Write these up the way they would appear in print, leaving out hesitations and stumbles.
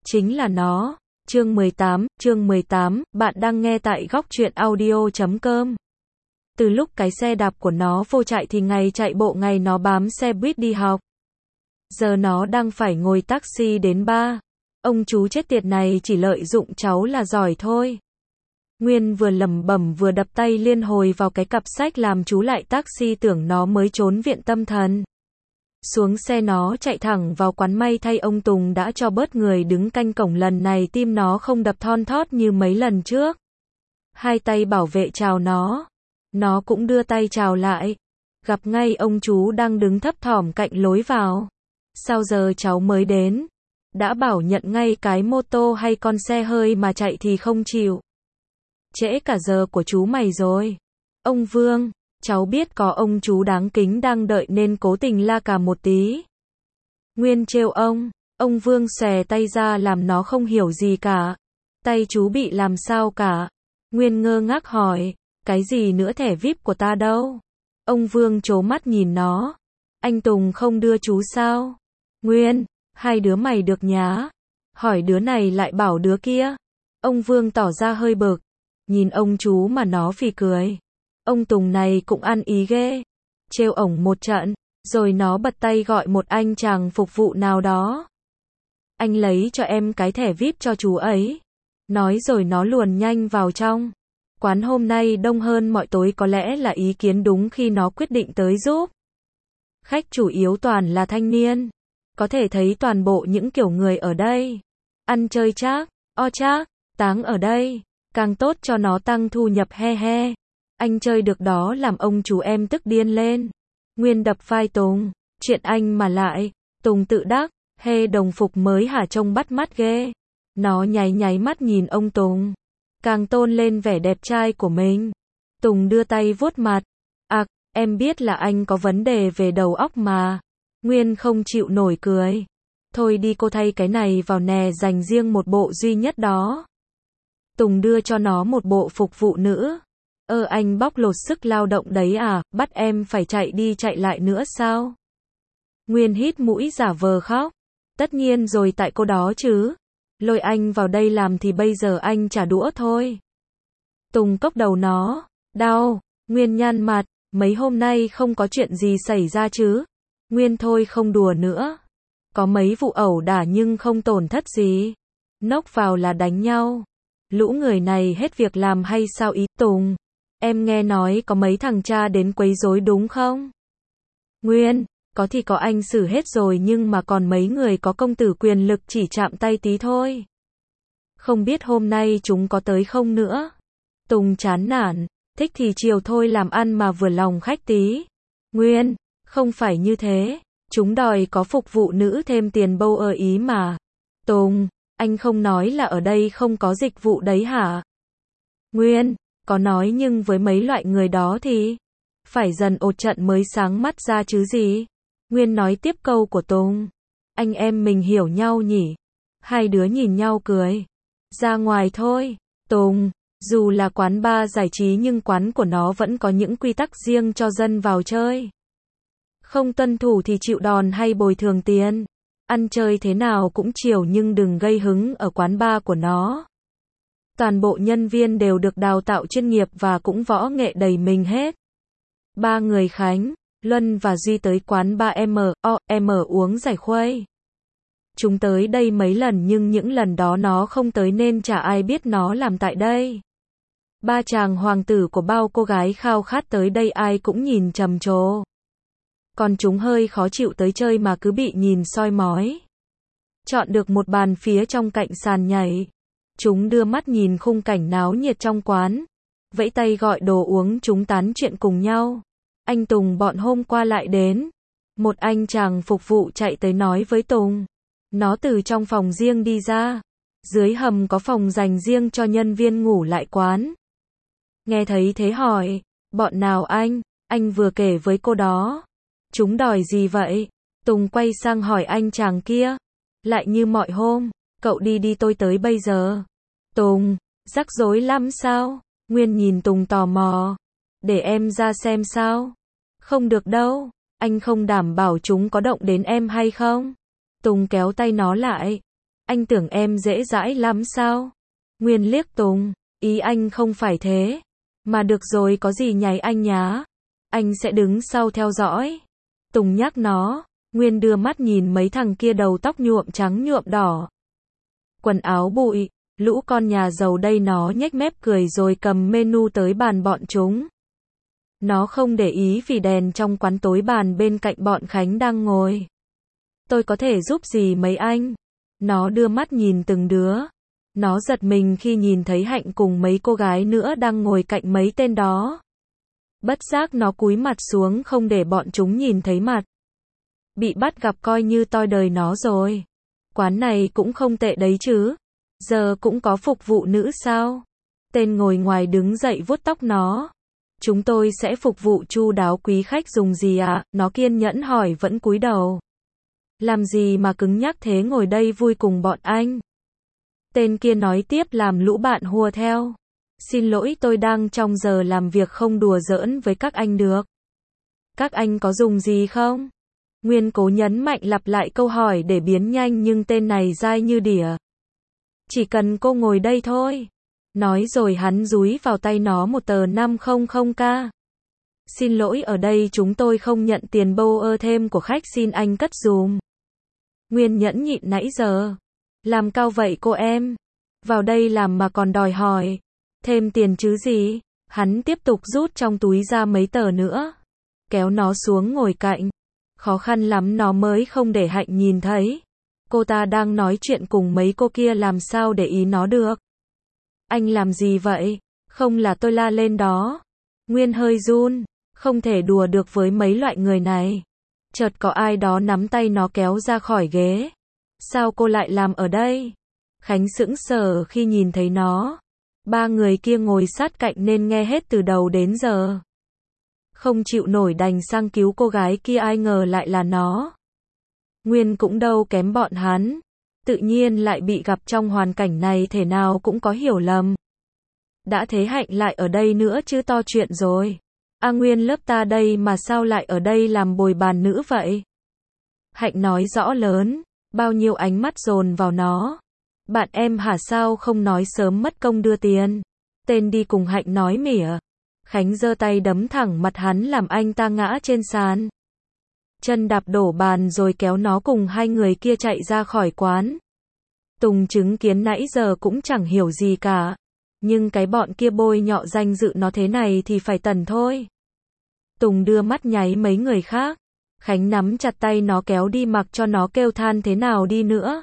chính là nó. Chương 18, bạn đang nghe tại góc truyện audio.com. Từ lúc cái xe đạp của nó vô chạy thì ngày chạy bộ ngày nó bám xe buýt đi học. Giờ nó đang phải ngồi taxi đến ba. Ông chú chết tiệt này chỉ lợi dụng cháu là giỏi thôi. Nguyên vừa lẩm bẩm vừa đập tay liên hồi vào cái cặp sách làm chú lại taxi tưởng nó mới trốn viện tâm thần. Xuống xe nó chạy thẳng vào quán, may thay ông Tùng đã cho bớt người đứng canh cổng, lần này tim nó không đập thon thót như mấy lần trước. Hai tay bảo vệ chào nó cũng đưa tay chào lại. Gặp ngay ông chú đang đứng thấp thỏm cạnh lối vào. Sao giờ cháu mới đến? Đã bảo nhận ngay cái mô tô hay con xe hơi mà chạy thì không chịu. Trễ cả giờ của chú mày rồi. Ông Vương, cháu biết có ông chú đáng kính đang đợi nên cố tình la cà một tí. Nguyên trêu ông Vương xòe tay ra làm nó không hiểu gì cả. Tay chú bị làm sao cả? Nguyên ngơ ngác hỏi, cái gì nữa, thẻ VIP của ta đâu? Ông Vương trố mắt nhìn nó. Anh Tùng không đưa chú sao? Nguyên, hai đứa mày được nhá. Hỏi đứa này lại bảo đứa kia. Ông Vương tỏ ra hơi bực. Nhìn ông chú mà nó phì cười. Ông Tùng này cũng ăn ý ghê. Trêu ổng một trận, rồi nó bật tay gọi một anh chàng phục vụ nào đó. Anh lấy cho em cái thẻ VIP cho chú ấy. Nói rồi nó luồn nhanh vào trong. Quán hôm nay đông hơn mọi tối, có lẽ là ý kiến đúng khi nó quyết định tới giúp. Khách chủ yếu toàn là thanh niên. Có thể thấy toàn bộ những kiểu người ở đây. Ăn chơi chác, táng ở đây. Càng tốt cho nó tăng thu nhập he he. Anh chơi được đó làm ông chú em tức điên lên. Nguyên đập vai Tùng. Chuyện anh mà lại. Tùng tự đắc. Đồng phục mới hả, trông bắt mắt ghê. Nó nháy mắt nhìn ông Tùng. Càng tôn lên vẻ đẹp trai của mình. Tùng đưa tay vuốt mặt. Em biết là anh có vấn đề về đầu óc mà. Nguyên không chịu nổi cười. Thôi đi, cô thay cái này vào nè, dành riêng một bộ duy nhất đó. Tùng đưa cho nó một bộ phục vụ nữ. Anh bóc lột sức lao động đấy à, bắt em phải chạy đi chạy lại nữa sao? Nguyên hít mũi giả vờ khóc. Tất nhiên rồi, tại cô đó chứ. Lôi anh vào đây làm thì bây giờ anh trả đũa thôi. Tùng cốc đầu nó. Đau. Nguyên nhăn mặt. Mấy hôm nay không có chuyện gì xảy ra chứ? Nguyên thôi không đùa nữa. Có mấy vụ ẩu đả nhưng không tổn thất gì. Nốc vào là đánh nhau. Lũ người này hết việc làm hay sao ý? Tùng, em nghe nói có mấy thằng cha đến quấy rối đúng không? Nguyên, có thì có, anh xử hết rồi, nhưng mà còn mấy người có công tử quyền lực chỉ chạm tay tí thôi. Không biết hôm nay chúng có tới không nữa? Tùng chán nản, thích thì chiều thôi, làm ăn mà vừa lòng khách tí. Nguyên, không phải như thế, chúng đòi có phục vụ nữ thêm tiền bâu ý mà. Tùng, anh không nói là ở đây không có dịch vụ đấy hả? Nguyên, có nói, nhưng với mấy loại người đó thì phải dần ột trận mới sáng mắt ra chứ gì. Nguyên nói tiếp câu của Tùng. Anh em mình hiểu nhau nhỉ? Hai đứa nhìn nhau cười. Ra ngoài thôi. Tùng, dù là quán bar giải trí nhưng quán của nó vẫn có những quy tắc riêng cho dân vào chơi. Không tuân thủ thì chịu đòn hay bồi thường tiền. Ăn chơi thế nào cũng chiều, nhưng đừng gây hứng ở quán bar của nó. Toàn bộ nhân viên đều được đào tạo chuyên nghiệp và cũng võ nghệ đầy mình hết. Ba người Khánh, Luân và Duy tới quán bar M uống giải khuây. Chúng tới đây mấy lần nhưng những lần đó nó không tới nên chả ai biết nó làm tại đây. Ba chàng hoàng tử của bao cô gái khao khát tới đây ai cũng nhìn trầm trồ. Còn chúng hơi khó chịu tới chơi mà cứ bị nhìn soi mói. Chọn được một bàn phía trong cạnh sàn nhảy. Chúng đưa mắt nhìn khung cảnh náo nhiệt trong quán. Vẫy tay gọi đồ uống, chúng tán chuyện cùng nhau. Anh Tùng bọn hôm qua lại đến. Một anh chàng phục vụ chạy tới nói với Tùng. Nó từ trong phòng riêng đi ra. Dưới hầm có phòng dành riêng cho nhân viên ngủ lại quán. Nghe thấy thế hỏi. Bọn nào anh? Anh vừa kể với cô đó. Chúng đòi gì vậy? Tùng quay sang hỏi anh chàng kia. Lại như mọi hôm. Cậu đi tôi tới bây giờ. Tùng, rắc rối lắm sao? Nguyên nhìn Tùng tò mò. Để em ra xem sao? Không được đâu. Anh không đảm bảo chúng có động đến em hay không? Tùng kéo tay nó lại. Anh tưởng em dễ dãi lắm sao? Nguyên liếc Tùng, ý anh không phải thế. Mà được rồi có gì nháy anh nhá. Anh sẽ đứng sau theo dõi. Tùng nhắc nó. Nguyên đưa mắt nhìn mấy thằng kia đầu tóc nhuộm trắng nhuộm đỏ. Quần áo bụi, lũ con nhà giàu đây, nó nhếch mép cười rồi cầm menu tới bàn bọn chúng. Nó không để ý vì đèn trong quán tối bàn bên cạnh bọn Khánh đang ngồi. Tôi có thể giúp gì mấy anh? Nó đưa mắt nhìn từng đứa. Nó giật mình khi nhìn thấy Hạnh cùng mấy cô gái nữa đang ngồi cạnh mấy tên đó. Bất giác nó cúi mặt xuống không để bọn chúng nhìn thấy mặt. Bị bắt gặp coi như toi đời nó rồi. Quán này cũng không tệ đấy chứ. Giờ cũng có phục vụ nữ sao? Tên ngồi ngoài đứng dậy vuốt tóc nó. Chúng tôi sẽ phục vụ chu đáo, quý khách dùng gì ạ? Nó kiên nhẫn hỏi vẫn cúi đầu. Làm gì mà cứng nhắc thế, ngồi đây vui cùng bọn anh. Tên kia nói tiếp làm lũ bạn hùa theo. Xin lỗi, tôi đang trong giờ làm việc, không đùa giỡn với các anh được. Các anh có dùng gì không? Nguyên cố nhấn mạnh lặp lại câu hỏi để biến nhanh nhưng tên này dai như đỉa. Chỉ cần cô ngồi đây thôi. Nói rồi hắn dúi vào tay nó một tờ 500k. Xin lỗi, ở đây chúng tôi không nhận tiền bâu ơ thêm của khách, xin anh cất dùm. Nguyên nhẫn nhịn nãy giờ. Làm cao vậy cô em? Vào đây làm mà còn đòi hỏi. Thêm tiền chứ gì? Hắn tiếp tục rút trong túi ra mấy tờ nữa. Kéo nó xuống ngồi cạnh. Khó khăn lắm nó mới không để Hạnh nhìn thấy. Cô ta đang nói chuyện cùng mấy cô kia, làm sao để ý nó được. Anh làm gì vậy? Không là tôi la lên đó. Nguyên hơi run. Không thể đùa được với mấy loại người này. Chợt có ai đó nắm tay nó kéo ra khỏi ghế. Sao cô lại làm ở đây? Khánh sững sờ khi nhìn thấy nó. Ba người kia ngồi sát cạnh nên nghe hết từ đầu đến giờ. Không chịu nổi đành sang cứu cô gái kia, ai ngờ lại là nó. Nguyên cũng đâu kém bọn hắn. Tự nhiên lại bị gặp trong hoàn cảnh này, thể nào cũng có hiểu lầm. Đã thế Hạnh lại ở đây nữa chứ, to chuyện rồi. A Nguyên, lớp ta đây mà sao lại ở đây làm bồi bàn nữ vậy? Hạnh nói rõ lớn. Bao nhiêu ánh mắt dồn vào nó. Bạn em hả, sao không nói sớm, mất công đưa tiền. Tên đi cùng Hạnh nói mỉa. Khánh giơ tay đấm thẳng mặt hắn làm anh ta ngã trên sàn. Chân đạp đổ bàn rồi kéo nó cùng hai người kia chạy ra khỏi quán. Tùng chứng kiến nãy giờ cũng chẳng hiểu gì cả. Nhưng cái bọn kia bôi nhọ danh dự nó thế này thì phải tần thôi. Tùng đưa mắt nháy mấy người khác. Khánh nắm chặt tay nó kéo đi, mặc cho nó kêu than thế nào đi nữa.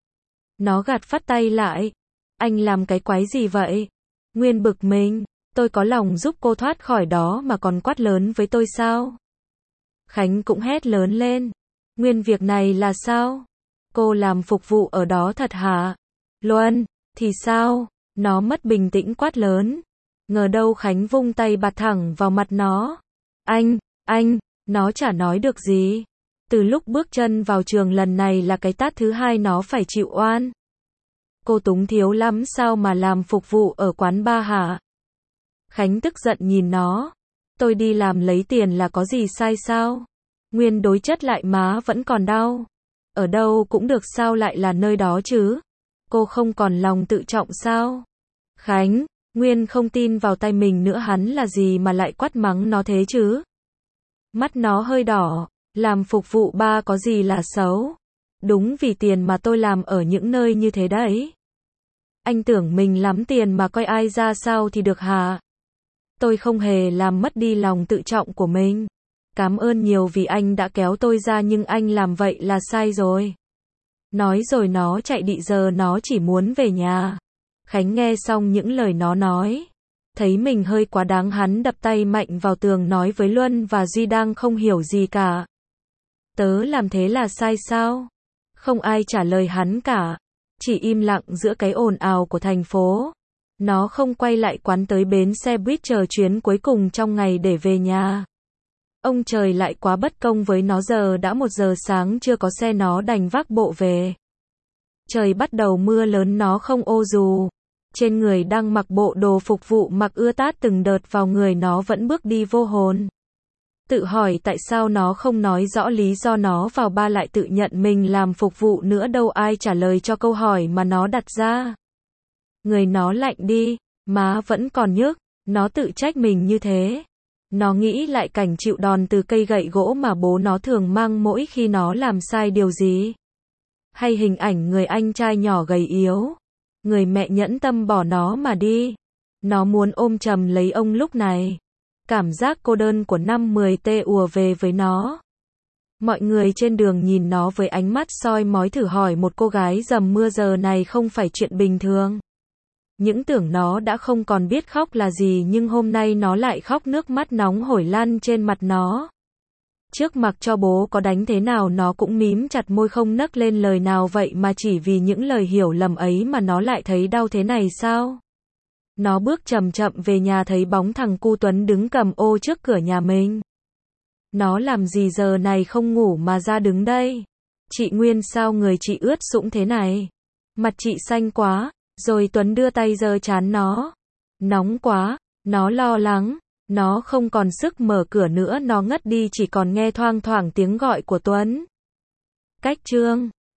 Nó gạt phắt tay lại. Anh làm cái quái gì vậy? Nguyên bực mình. Tôi có lòng giúp cô thoát khỏi đó mà còn quát lớn với tôi sao? Khánh cũng hét lớn lên. Nguyên, việc này là sao? Cô làm phục vụ ở đó thật hả? Luân, thì sao? Nó mất bình tĩnh quát lớn. Ngờ đâu Khánh vung tay bạt thẳng vào mặt nó. Anh, nó chả nói được gì. Từ lúc bước chân vào trường lần này là cái tát thứ hai nó phải chịu oan. Cô túng thiếu lắm sao mà làm phục vụ ở quán bar hả? Khánh tức giận nhìn nó. Tôi đi làm lấy tiền là có gì sai sao? Nguyên đối chất lại, má vẫn còn đau. Ở đâu cũng được, sao lại là nơi đó chứ? Cô không còn lòng tự trọng sao? Khánh, Nguyên không tin vào tay mình nữa, hắn là gì mà lại quát mắng nó thế chứ? Mắt nó hơi đỏ. Làm phục vụ ba có gì là xấu? Đúng vì tiền mà tôi làm ở những nơi như thế đấy. Anh tưởng mình lắm tiền mà coi ai ra sao thì được hả? Tôi không hề làm mất đi lòng tự trọng của mình. Cảm ơn nhiều vì anh đã kéo tôi ra, nhưng anh làm vậy là sai rồi. Nói rồi nó chạy đi, giờ nó chỉ muốn về nhà. Khánh nghe xong những lời nó nói. Thấy mình hơi quá đáng, hắn đập tay mạnh vào tường nói với Luân và Duy đang không hiểu gì cả. Tớ làm thế là sai sao? Không ai trả lời hắn cả. Chỉ im lặng giữa cái ồn ào của thành phố. Nó không quay lại quán, tới bến xe buýt chờ chuyến cuối cùng trong ngày để về nhà. Ông trời lại quá bất công với nó, giờ đã 1 giờ sáng chưa có xe, nó đành vác bộ về. Trời bắt đầu mưa lớn, nó không ô dù. Trên người đang mặc bộ đồ phục vụ mặc ưa tát từng đợt vào người, nó vẫn bước đi vô hồn. Tự hỏi tại sao nó không nói rõ lý do nó vào ba lại tự nhận mình làm phục vụ nữa đâu, ai trả lời cho câu hỏi mà nó đặt ra. Người nó lạnh đi, má vẫn còn nhức, nó tự trách mình như thế. Nó nghĩ lại cảnh chịu đòn từ cây gậy gỗ mà bố nó thường mang mỗi khi nó làm sai điều gì. Hay hình ảnh người anh trai nhỏ gầy yếu, người mẹ nhẫn tâm bỏ nó mà đi. Nó muốn ôm chầm lấy ông lúc này. Cảm giác cô đơn của năm 10T ùa về với nó. Mọi người trên đường nhìn nó với ánh mắt soi mói, thử hỏi một cô gái dầm mưa giờ này không phải chuyện bình thường. Những tưởng nó đã không còn biết khóc là gì, nhưng hôm nay nó lại khóc, nước mắt nóng hổi lan trên mặt nó. Trước mặc cho bố có đánh thế nào nó cũng mím chặt môi không nấc lên lời nào, vậy mà chỉ vì những lời hiểu lầm ấy mà nó lại thấy đau thế này sao? Nó bước chậm chậm về nhà, thấy bóng thằng cu Tuấn đứng cầm ô trước cửa nhà mình. Nó làm gì giờ này không ngủ mà ra đứng đây? Chị Nguyên, sao người chị ướt sũng thế này? Mặt chị xanh quá. Rồi Tuấn đưa tay giơ trán nó. Nóng quá, nó lo lắng, nó không còn sức mở cửa nữa, nó ngất đi, chỉ còn nghe thoang thoảng tiếng gọi của Tuấn. Cách chương